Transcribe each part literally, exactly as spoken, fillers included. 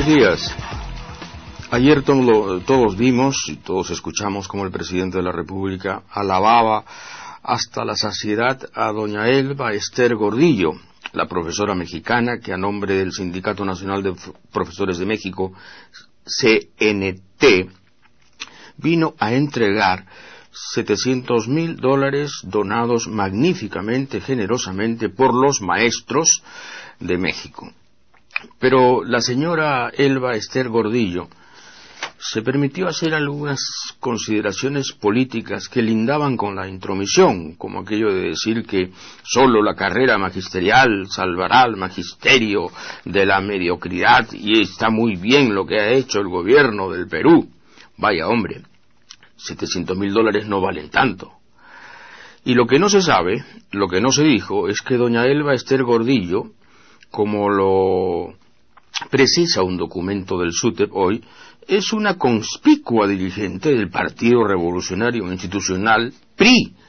días. Ayer todo, todos vimos y todos escuchamos cómo el presidente de la República alababa hasta la saciedad a doña Elba Ester Gordillo, la profesora mexicana que a nombre del Sindicato Nacional de Profesores de México, C N T, vino a entregar setecientos mil dólares donados magníficamente, generosamente por los maestros de México. Pero la señora Elba Ester Gordillo se permitió hacer algunas consideraciones políticas que lindaban con la intromisión, como aquello de decir que solo la carrera magisterial salvará al magisterio de la mediocridad y está muy bien lo que ha hecho el gobierno del Perú. Vaya hombre, setecientos mil dólares no valen tanto. Y lo que no se sabe, lo que no se dijo, es que doña Elba Ester Gordillo, como lo precisa un documento del SUTEP hoy, es una conspicua dirigente del Partido Revolucionario Institucional P R I,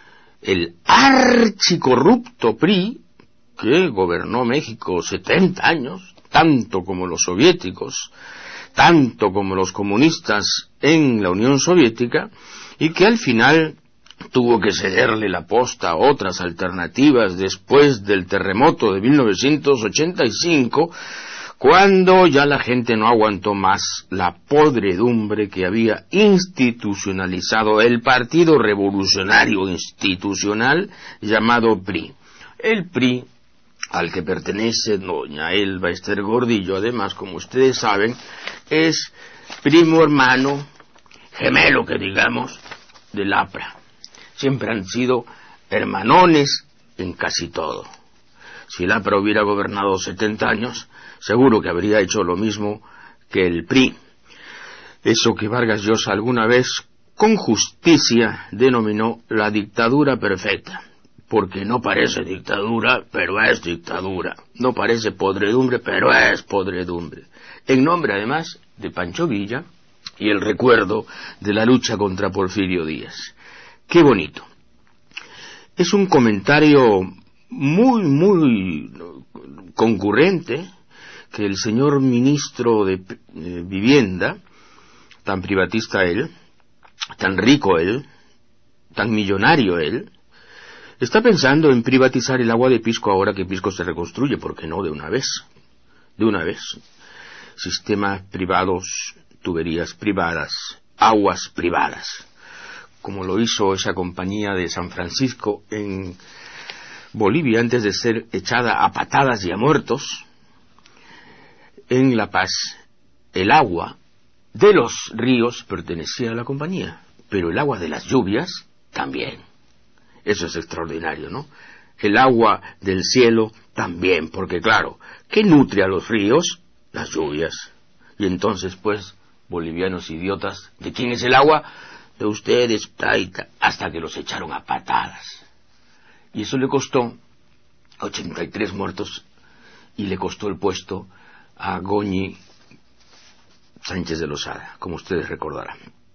el archicorrupto P R I que gobernó México setenta años, tanto como los soviéticos, tanto como los comunistas en la Unión Soviética, y que al final tuvo que cederle la posta a otras alternativas después del terremoto de mil novecientos ochenta y cinco, cuando ya la gente no aguantó más la podredumbre que había institucionalizado el Partido Revolucionario Institucional llamado P R I. El P R I, al que pertenece doña Elba Ester Gordillo, además, como ustedes saben, es primo hermano, gemelo que digamos, del A P R A. Siempre han sido hermanones en casi todo. Si el A P R A hubiera gobernado setenta años, seguro que habría hecho lo mismo que el P R I. Eso que Vargas Llosa alguna vez, con justicia, denominó la dictadura perfecta. Porque no parece dictadura, pero es dictadura. No parece podredumbre, pero es podredumbre. En nombre, además, de Pancho Villa y el recuerdo de la lucha contra Porfirio Díaz. ¡Qué bonito! Es un comentario muy, muy concurrente que el señor ministro de eh, Vivienda, tan privatista él, tan rico él, tan millonario él, está pensando en privatizar el agua de Pisco ahora que Pisco se reconstruye, ¿por qué no de una vez? De una vez. Sistemas privados, tuberías privadas, aguas privadas, como lo hizo esa compañía de San Francisco en Bolivia antes de ser echada a patadas y a muertos. En La Paz, el agua de los ríos pertenecía a la compañía, pero el agua de las lluvias también. Eso es extraordinario, ¿no? El agua del cielo también, porque claro, ¿qué nutre a los ríos? Las lluvias. Y entonces, pues, bolivianos idiotas, ¿de quién es el agua? De ustedes, taita, hasta que los echaron a patadas. Y eso le costó ochenta y tres muertos y le costó el puesto a Goñi Sánchez de Lozada, como ustedes recordarán.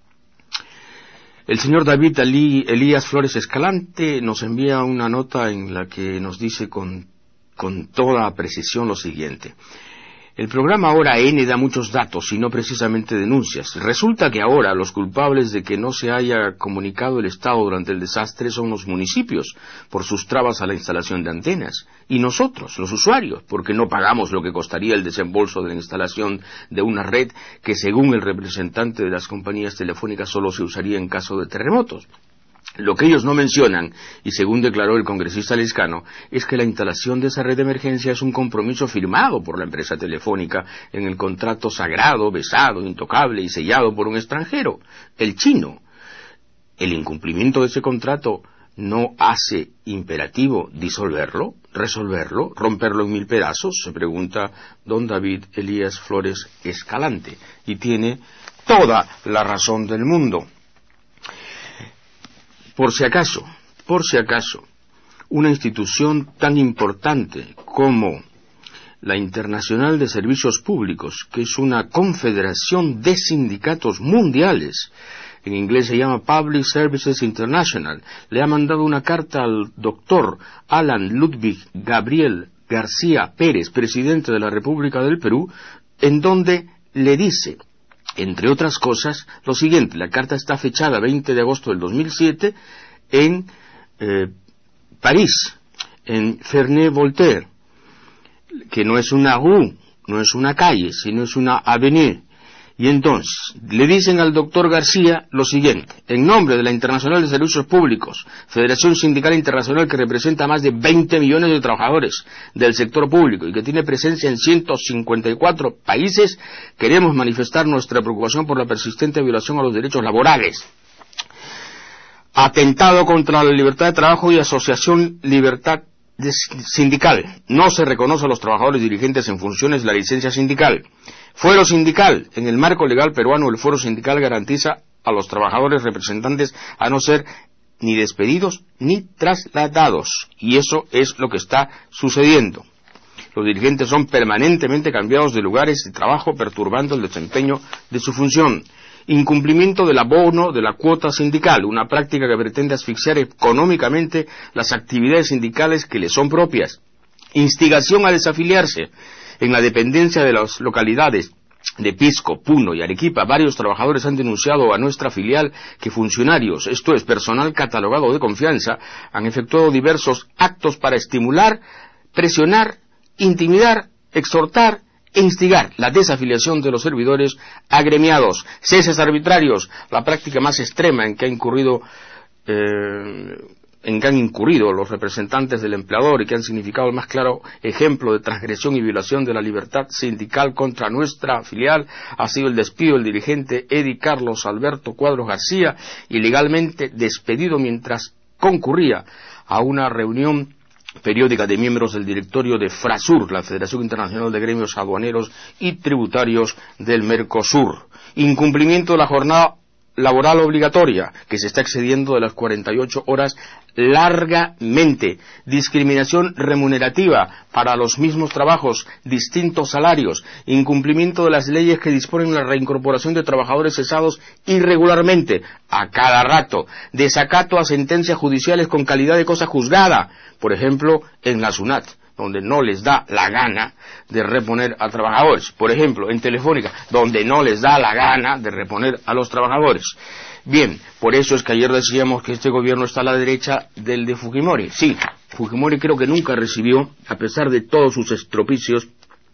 El señor David Ali, Elías Flores Escalante nos envía una nota en la que nos dice con, con toda precisión lo siguiente. El programa Hora N da muchos datos y no precisamente denuncias. Resulta que ahora los culpables de que no se haya comunicado el Estado durante el desastre son los municipios, por sus trabas a la instalación de antenas, y nosotros, los usuarios, porque no pagamos lo que costaría el desembolso de la instalación de una red que, según el representante de las compañías telefónicas, solo se usaría en caso de terremotos. Lo que ellos no mencionan, y según declaró el congresista Lescano, es que la instalación de esa red de emergencia es un compromiso firmado por la empresa telefónica en el contrato sagrado, besado, intocable y sellado por un extranjero, el chino. El incumplimiento de ese contrato no hace imperativo disolverlo, resolverlo, romperlo en mil pedazos, se pregunta don David Elías Flores Escalante, y tiene toda la razón del mundo. Por si acaso, por si acaso, una institución tan importante como la Internacional de Servicios Públicos, que es una confederación de sindicatos mundiales, en inglés se llama Public Services International, le ha mandado una carta al doctor Alan Ludwig Gabriel García Pérez, presidente de la República del Perú, en donde le dice, entre otras cosas, lo siguiente. La carta está fechada veinte de agosto del dos mil siete en eh, París, en Ferney-Voltaire, que no es una rue, no es una calle, sino es una avenue. Y entonces, le dicen al doctor García lo siguiente: en nombre de la Internacional de Servicios Públicos, Federación Sindical Internacional que representa a más de veinte millones de trabajadores del sector público y que tiene presencia en ciento cincuenta y cuatro países, queremos manifestar nuestra preocupación por la persistente violación a los derechos laborales, atentado contra la libertad de trabajo y asociación libertad sindical. No se reconoce a los trabajadores dirigentes en funciones de la licencia sindical. Fuero sindical. En el marco legal peruano, el fuero sindical garantiza a los trabajadores representantes a no ser ni despedidos ni trasladados. Y eso es lo que está sucediendo. Los dirigentes son permanentemente cambiados de lugares de trabajo, perturbando el desempeño de su función. Incumplimiento del abono de la cuota sindical, una práctica que pretende asfixiar económicamente las actividades sindicales que le son propias. Instigación a desafiliarse. En la dependencia de las localidades de Pisco, Puno y Arequipa, varios trabajadores han denunciado a nuestra filial que funcionarios, esto es, personal catalogado de confianza, han efectuado diversos actos para estimular, presionar, intimidar, exhortar e instigar la desafiliación de los servidores agremiados, ceses arbitrarios, la práctica más extrema en que ha incurrido eh, en que han incurrido los representantes del empleador y que han significado el más claro ejemplo de transgresión y violación de la libertad sindical contra nuestra filial, ha sido el despido del dirigente Eddie Carlos Alberto Cuadros García, ilegalmente despedido mientras concurría a una reunión periódica de miembros del directorio de FRASUR, la Federación Internacional de Gremios Aduaneros y Tributarios del Mercosur. Incumplimiento de la jornada laboral obligatoria, que se está excediendo de las cuarenta y ocho horas largamente. Discriminación remunerativa para los mismos trabajos, distintos salarios. Incumplimiento de las leyes que disponen la reincorporación de trabajadores cesados irregularmente, a cada rato. Desacato a sentencias judiciales con calidad de cosa juzgada, por ejemplo, en la SUNAT, donde no les da la gana de reponer a trabajadores. Por ejemplo, en Telefónica, donde no les da la gana de reponer a los trabajadores. Bien, por eso es que ayer decíamos que este gobierno está a la derecha del de Fujimori. Sí, Fujimori creo que nunca recibió, a pesar de todos sus estropicios,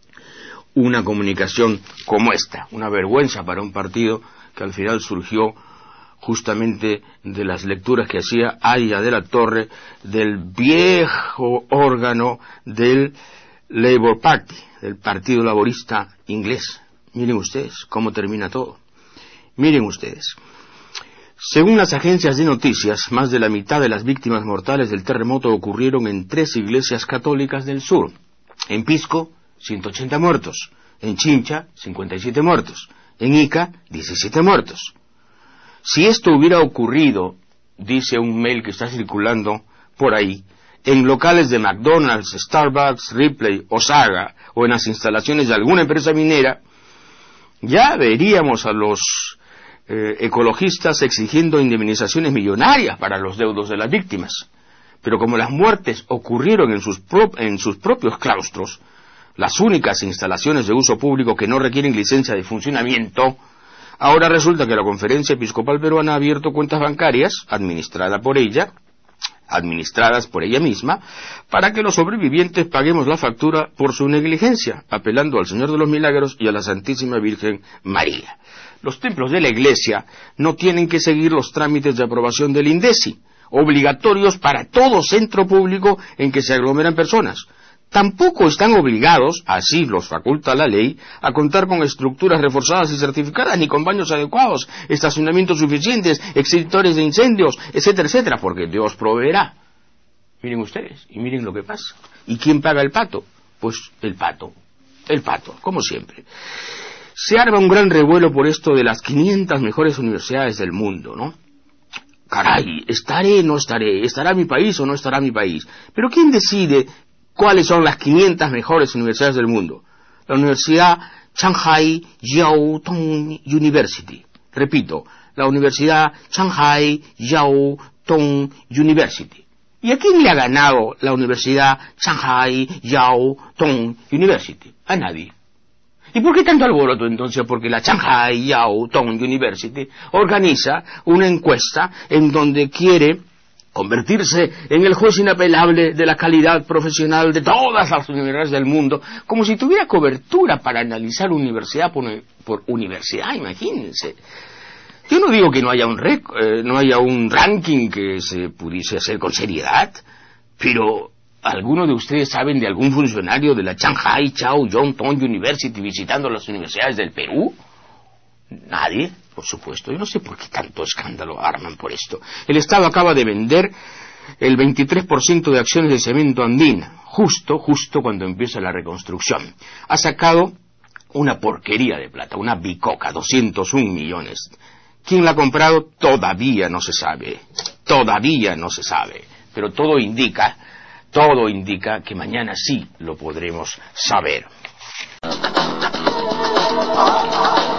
una comunicación como esta. Una vergüenza para un partido que al final surgió justamente de las lecturas que hacía Aya de la Torre del viejo órgano del Labour Party, del Partido Laborista inglés. Miren ustedes cómo termina todo. Miren ustedes. Según las agencias de noticias, más de la mitad de las víctimas mortales del terremoto ocurrieron en tres iglesias católicas del sur. En Pisco, ciento ochenta muertos. En Chincha, cincuenta y siete muertos. En Ica, diecisiete muertos. Si esto hubiera ocurrido, dice un mail que está circulando por ahí, en locales de McDonald's, Starbucks, Ripley o Saga, o en las instalaciones de alguna empresa minera, ya veríamos a los eh, ecologistas exigiendo indemnizaciones millonarias para los deudos de las víctimas. Pero como las muertes ocurrieron en sus, pro- en sus propios claustros, las únicas instalaciones de uso público que no requieren licencia de funcionamiento, ahora resulta que la Conferencia Episcopal Peruana ha abierto cuentas bancarias, administrada por ella, administradas por ella misma, para que los sobrevivientes paguemos la factura por su negligencia, apelando al Señor de los Milagros y a la Santísima Virgen María. Los templos de la Iglesia no tienen que seguir los trámites de aprobación del INDECI, obligatorios para todo centro público en que se aglomeran personas. Tampoco están obligados, así los faculta la ley, a contar con estructuras reforzadas y certificadas, ni con baños adecuados, estacionamientos suficientes, extintores de incendios, etcétera, etcétera, porque Dios proveerá. Miren ustedes, y miren lo que pasa. ¿Y quién paga el pato? Pues el pato, el pato, como siempre. Se arma un gran revuelo por esto de las quinientas mejores universidades del mundo, ¿no? Caray, estaré, no estaré, estará mi país o no estará mi país. Pero ¿quién decide cuáles son las quinientas mejores universidades del mundo? La Universidad Shanghai Jiao Tong University. Repito, la Universidad Shanghai Jiao Tong University. ¿Y a quién le ha ganado la Universidad Shanghai Jiao Tong University? A nadie. ¿Y por qué tanto alboroto entonces? Porque la Shanghai Jiao Tong University organiza una encuesta en donde quiere convertirse en el juez inapelable de la calidad profesional de todas las universidades del mundo, como si tuviera cobertura para analizar universidad por, por universidad, imagínense. Yo no digo que no haya un rec, eh, no haya un ranking que se pudiese hacer con seriedad, pero ¿alguno de ustedes saben de algún funcionario de la Shanghai Jiao Tong University visitando las universidades del Perú? Nadie, por supuesto. Yo no sé por qué tanto escándalo arman por esto. El Estado acaba de vender el veintitrés por ciento de acciones de Cemento Andina, justo, justo cuando empieza la reconstrucción. Ha sacado una porquería de plata, una bicoca, doscientos un millones. ¿Quién la ha comprado? Todavía no se sabe. Todavía no se sabe. Pero todo indica, todo indica que mañana sí lo podremos saber.